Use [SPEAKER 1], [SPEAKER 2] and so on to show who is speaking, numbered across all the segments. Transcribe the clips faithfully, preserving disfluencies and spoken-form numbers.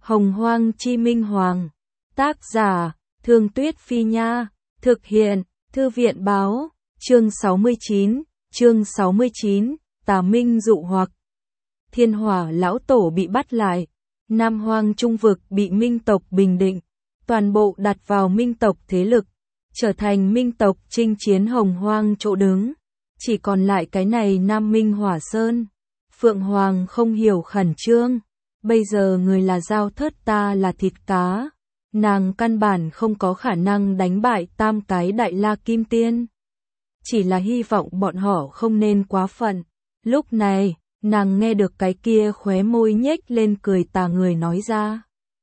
[SPEAKER 1] Hồng Hoang Chi Minh Hoàng. Tác giả, Thương Tuyết Phi Nha. Thực hiện, Thư viện Báo. Chương sáu mươi chín, chương sáu mươi chín, Tà Minh dụ hoặc. Thiên Hỏa lão tổ bị bắt lại. Nam Hoang Trung vực bị Minh tộc bình định. Toàn bộ đặt vào Minh tộc thế lực. Trở thành Minh tộc chinh chiến Hồng Hoang chỗ đứng. Chỉ còn lại cái này Nam Minh Hỏa Sơn. Phượng Hoàng không hiểu khẩn trương. Bây giờ người là dao thớt, ta là thịt cá. Nàng căn bản không có khả năng đánh bại tam cái đại la kim tiên. Chỉ là hy vọng bọn họ không nên quá phận. Lúc này, nàng nghe được cái kia khóe môi nhếch lên cười tà người nói ra.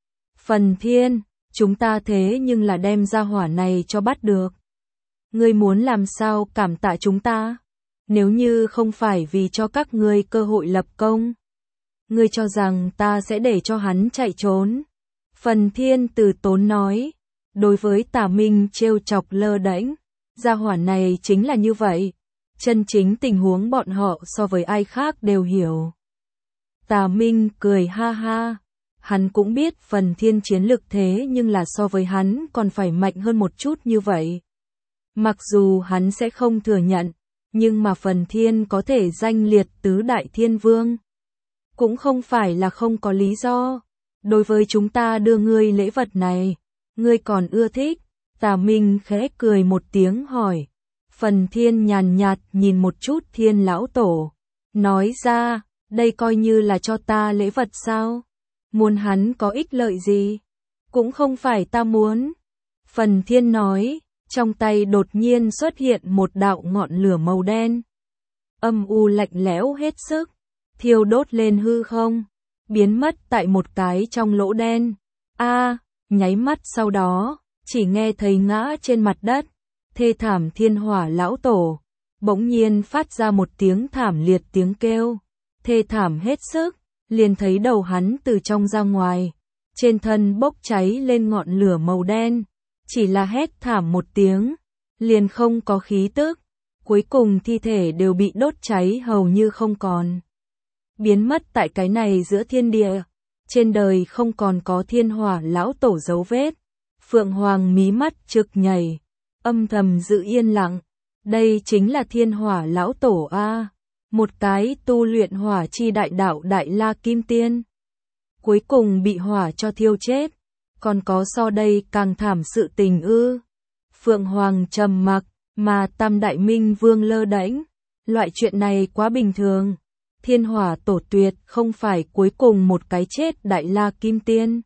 [SPEAKER 1] Phần Thiên, chúng ta thế nhưng là đem ra hỏa này cho bắt được. Ngươi muốn làm sao cảm tạ chúng ta? Nếu như không phải vì cho các ngươi cơ hội lập công, ngươi cho rằng ta sẽ để cho hắn chạy trốn? Phần Thiên từ tốn nói. Đối với Tà Minh trêu chọc lơ đễnh, gia hỏa này chính là như vậy. Chân chính tình huống bọn họ so với ai khác đều hiểu. Tà Minh cười ha ha. Hắn cũng biết Phần Thiên chiến lực thế nhưng là so với hắn còn phải mạnh hơn một chút như vậy. Mặc dù hắn sẽ không thừa nhận, nhưng mà Phần Thiên có thể danh liệt tứ đại thiên vương. Cũng không phải là không có lý do. Đối với chúng ta đưa ngươi lễ vật này, ngươi còn ưa thích? Tà Minh khẽ cười một tiếng hỏi. Phần Thiên nhàn nhạt nhìn một chút Thiên lão tổ. Nói ra, đây coi như là cho ta lễ vật sao? Muốn hắn có ích lợi gì? Cũng không phải ta muốn. Phần Thiên nói, trong tay đột nhiên xuất hiện một đạo ngọn lửa màu đen. Âm u lạnh lẽo hết sức, thiêu đốt lên hư không, biến mất tại một cái trong lỗ đen. A, à, nháy mắt sau đó, chỉ nghe thấy ngã trên mặt đất, thê thảm Thiên Hỏa lão tổ, bỗng nhiên phát ra một tiếng thảm liệt tiếng kêu, thê thảm hết sức, liền thấy đầu hắn từ trong ra ngoài, trên thân bốc cháy lên ngọn lửa màu đen, chỉ là hét thảm một tiếng, liền không có khí tức, cuối cùng thi thể đều bị đốt cháy hầu như không còn. Biến mất tại cái này giữa thiên địa, trên đời không còn có Thiên Hỏa lão tổ dấu vết. Phượng Hoàng mí mắt trực nhảy, âm thầm giữ yên lặng. Đây chính là Thiên Hỏa lão tổ a, một cái tu luyện hỏa chi đại đạo đại la kim tiên, cuối cùng bị hỏa cho thiêu chết. Còn có so đây càng thảm sự tình ư? Phượng Hoàng trầm mặc, mà Tam Đại Minh Vương lơ đễnh. Loại chuyện này quá bình thường. Thiên Hỏa tổ tuyệt không phải cuối cùng một cái chết đại la kim tiên.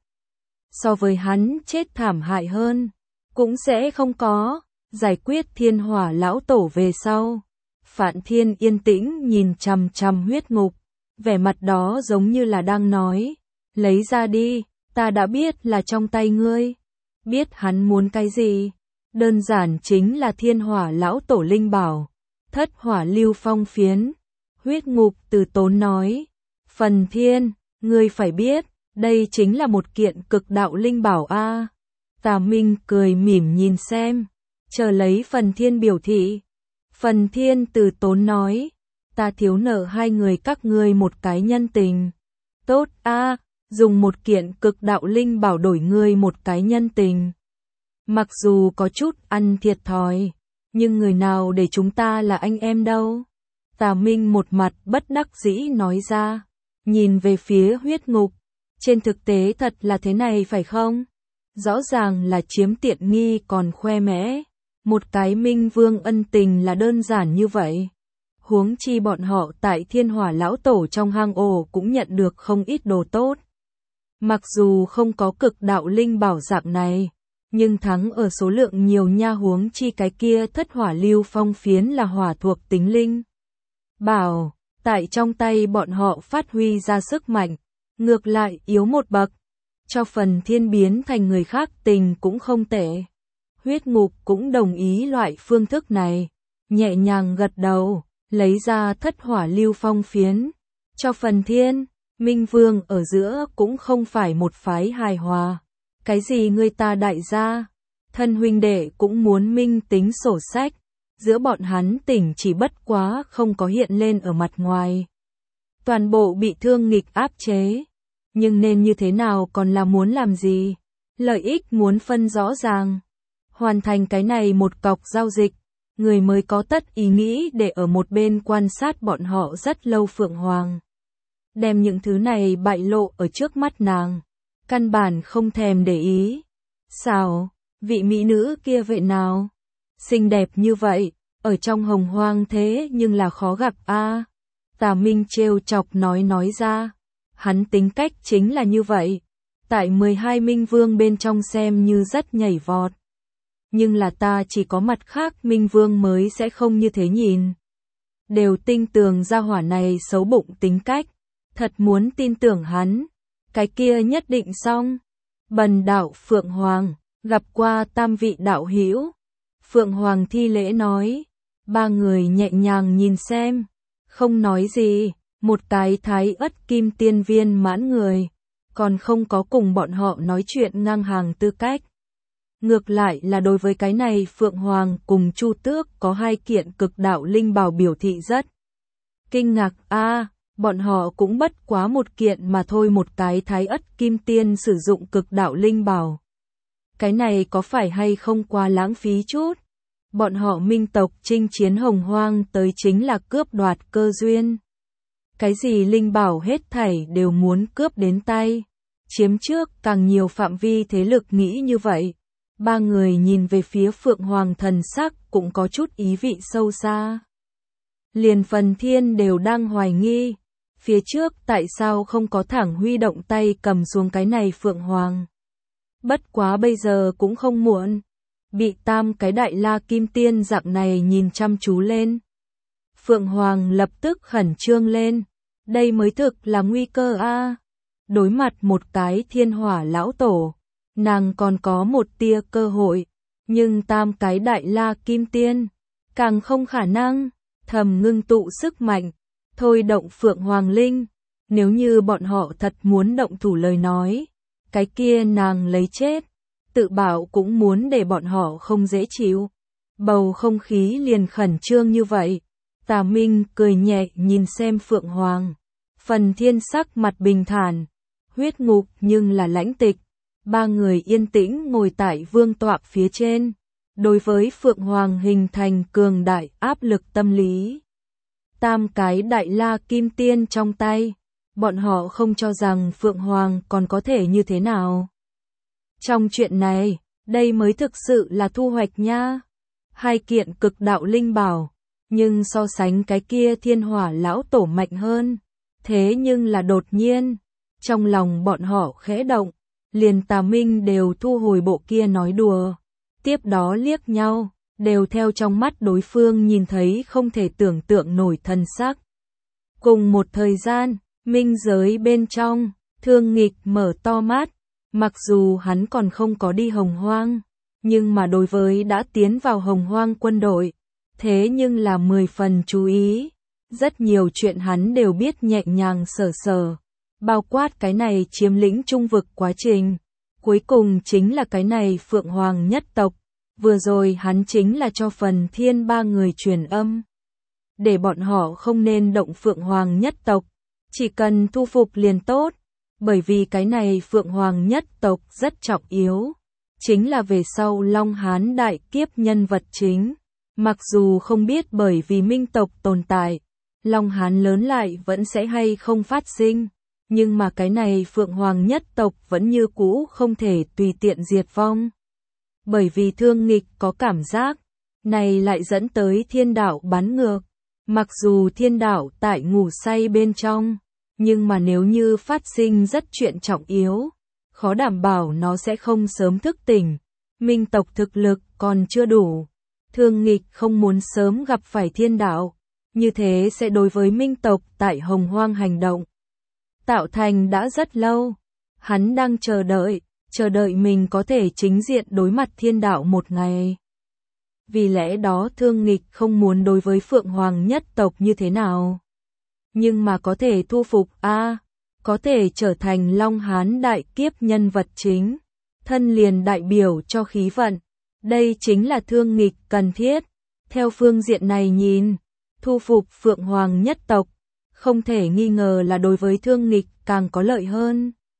[SPEAKER 1] So với hắn chết thảm hại hơn, cũng sẽ không có. Giải quyết Thiên Hỏa lão tổ về sau, Phạn Thiên yên tĩnh nhìn chằm chằm huyết ngục, vẻ mặt đó giống như là đang nói, lấy ra đi, ta đã biết là trong tay ngươi. Biết hắn muốn cái gì? Đơn giản chính là Thiên Hỏa lão tổ linh bảo, Thất Hỏa Lưu Phong phiến. Huyết ngục từ tốn nói. Phần Thiên, ngươi phải biết, đây chính là một kiện cực đạo linh bảo a. À. Tà Minh cười mỉm nhìn xem, chờ lấy Phần Thiên biểu thị. Phần Thiên từ tốn nói, ta thiếu nợ hai người các ngươi một cái nhân tình. Tốt a, à, dùng một kiện cực đạo linh bảo đổi ngươi một cái nhân tình. Mặc dù có chút ăn thiệt thòi, nhưng người nào để chúng ta là anh em đâu. Tà Minh một mặt bất đắc dĩ nói ra, nhìn về phía huyết ngục. Trên thực tế thật là thế này phải không? Rõ ràng là chiếm tiện nghi còn khoe mẽ. Một cái Minh Vương ân tình là đơn giản như vậy. Huống chi bọn họ tại Thiên Hỏa lão tổ trong hang ổ cũng nhận được không ít đồ tốt. Mặc dù không có cực đạo linh bảo dạng này, nhưng thắng ở số lượng nhiều nha, huống chi cái kia Thất Hỏa Lưu Phong phiến là hỏa thuộc tính linh bảo, tại trong tay bọn họ phát huy ra sức mạnh, ngược lại yếu một bậc, cho Phần Thiên biến thành người khác tình cũng không tệ. Huyết ngục cũng đồng ý loại phương thức này, nhẹ nhàng gật đầu, lấy ra Thất Hỏa Lưu Phong phiến, cho Phần Thiên. Minh Vương ở giữa cũng không phải một phái hài hòa. Cái gì người ta đại gia, thân huynh đệ cũng muốn minh tính sổ sách. Giữa bọn hắn tỉnh chỉ bất quá không có hiện lên ở mặt ngoài. Toàn bộ bị Thương Nghịch áp chế. Nhưng nên như thế nào còn là muốn làm gì? Lợi ích muốn phân rõ ràng. Hoàn thành cái này một cọc giao dịch, người mới có tất ý nghĩ để ở một bên quan sát bọn họ rất lâu. Phượng Hoàng đem những thứ này bại lộ ở trước mắt nàng, căn bản không thèm để ý. Sao, vị mỹ nữ kia vậy nào? Xinh đẹp như vậy, ở trong hồng hoang thế nhưng là khó gặp a. À, Tà Minh trêu chọc nói nói ra, hắn tính cách chính là như vậy, tại mười hai minh vương bên trong xem như rất nhảy vọt. Nhưng là ta chỉ có mặt khác minh vương mới sẽ không như thế nhìn. Đều tin tưởng gia hỏa này xấu bụng tính cách, thật muốn tin tưởng hắn, cái kia nhất định xong. Bần đạo Phượng Hoàng, gặp qua tam vị đạo hữu. Phượng Hoàng thi lễ nói, ba người nhẹ nhàng nhìn xem, không nói gì, một cái thái ất kim tiên viên mãn người, còn không có cùng bọn họ nói chuyện ngang hàng tư cách. Ngược lại là đối với cái này Phượng Hoàng cùng Chu Tước có hai kiện cực đạo linh bảo biểu thị rất kinh ngạc. A, à, bọn họ cũng bất quá một kiện mà thôi, một cái thái ất kim tiên sử dụng cực đạo linh bảo. Cái này có phải hay không quá lãng phí chút? Bọn họ minh tộc chinh chiến hồng hoang tới chính là cướp đoạt cơ duyên. Cái gì linh bảo hết thảy đều muốn cướp đến tay, chiếm trước càng nhiều phạm vi thế lực nghĩ như vậy. Ba người nhìn về phía Phượng Hoàng thần sắc cũng có chút ý vị sâu xa. Liền Phần Thiên đều đang hoài nghi, phía trước tại sao không có thẳng huy động tay cầm xuống cái này Phượng Hoàng. Bất quá bây giờ cũng không muộn, bị tam cái đại la kim tiên dạng này nhìn chăm chú lên. Phượng Hoàng lập tức khẩn trương lên, đây mới thực là nguy cơ a. À. Đối mặt một cái thiên hỏa lão tổ, nàng còn có một tia cơ hội, nhưng tam cái đại la kim tiên, càng không khả năng. Thầm ngưng tụ sức mạnh, thôi động Phượng Hoàng Linh, nếu như bọn họ thật muốn động thủ lời nói, cái kia nàng lấy chết, tự bảo cũng muốn để bọn họ không dễ chịu. Bầu không khí liền khẩn trương như vậy, Tà Minh cười nhẹ nhìn xem Phượng Hoàng, Phần Thiên sắc mặt bình thản, huyết ngục nhưng là lãnh tịch, ba người yên tĩnh ngồi tại vương tọa phía trên. Đối với Phượng Hoàng hình thành cường đại áp lực tâm lý. Tam cái đại la kim tiên trong tay, bọn họ không cho rằng Phượng Hoàng còn có thể như thế nào. Trong chuyện này, đây mới thực sự là thu hoạch nha. Hai kiện cực đạo linh bảo, nhưng so sánh cái kia thiên hỏa lão tổ mạnh hơn. Thế nhưng là đột nhiên, trong lòng bọn họ khẽ động, liền Tà Minh đều thu hồi bộ kia nói đùa. Tiếp đó liếc nhau, đều theo trong mắt đối phương nhìn thấy không thể tưởng tượng nổi thần sắc. Cùng một thời gian, minh giới bên trong, Thương Nghịch mở to mắt, mặc dù hắn còn không có đi hồng hoang, nhưng mà đối với đã tiến vào hồng hoang quân đội, thế nhưng là mười phần chú ý. Rất nhiều chuyện hắn đều biết nhẹ nhàng sở sở, bao quát cái này chiếm lĩnh trung vực quá trình. Cuối cùng chính là cái này Phượng Hoàng nhất tộc, vừa rồi hắn chính là cho Phần Thiên ba người truyền âm. Để bọn họ không nên động Phượng Hoàng nhất tộc, chỉ cần thu phục liền tốt, bởi vì cái này Phượng Hoàng nhất tộc rất trọng yếu, chính là về sau Long Hán đại kiếp nhân vật chính. Mặc dù không biết bởi vì minh tộc tồn tại, Long Hán lớn lại vẫn sẽ hay không phát sinh. Nhưng mà cái này Phượng Hoàng nhất tộc vẫn như cũ không thể tùy tiện diệt vong. Bởi vì Thương Nghịch có cảm giác, này lại dẫn tới thiên đạo bắn ngược. Mặc dù thiên đạo tại ngủ say bên trong, nhưng mà nếu như phát sinh rất chuyện trọng yếu, khó đảm bảo nó sẽ không sớm thức tỉnh. Minh tộc thực lực còn chưa đủ. Thương Nghịch không muốn sớm gặp phải thiên đạo, như thế sẽ đối với minh tộc tại hồng hoang hành động tạo thành đã rất lâu. Hắn đang chờ đợi, chờ đợi mình có thể chính diện đối mặt thiên đạo một ngày. Vì lẽ đó Thương Nghịch không muốn đối với Phượng Hoàng nhất tộc như thế nào. Nhưng mà có thể thu phục a, à, có thể trở thành Long Hán đại kiếp nhân vật chính, thân liền đại biểu cho khí vận. Đây chính là Thương Nghịch cần thiết. Theo phương diện này nhìn, thu phục Phượng Hoàng nhất tộc không thể nghi ngờ là đối với Thương Nghịch càng có lợi hơn.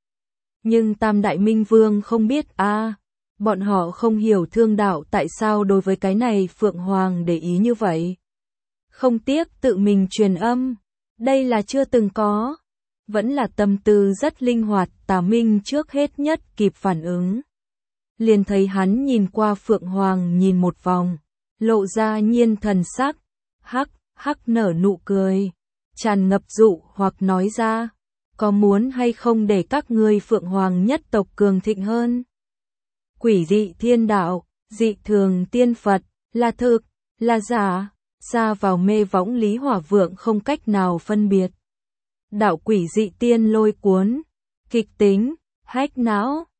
[SPEAKER 1] Nhưng Tam Đại Minh Vương không biết a, à, bọn họ không hiểu thương đạo tại sao đối với cái này Phượng Hoàng để ý như vậy. Không tiếc tự mình truyền âm, đây là chưa từng có. Vẫn là tâm tư rất linh hoạt, Tà Minh trước hết nhất kịp phản ứng. Liền thấy hắn nhìn qua Phượng Hoàng nhìn một vòng, lộ ra nhiên thần sắc, hắc, hắc nở nụ cười, tràn ngập dụ hoặc nói ra, có muốn hay không để các ngươi Phượng Hoàng nhất tộc cường thịnh hơn? Quỷ dị thiên đạo, dị thường tiên Phật, là thực, là giả, ra vào mê võng Lý Hỏa Vượng không cách nào phân biệt. Đạo quỷ dị tiên lôi cuốn, kịch tính, hách não.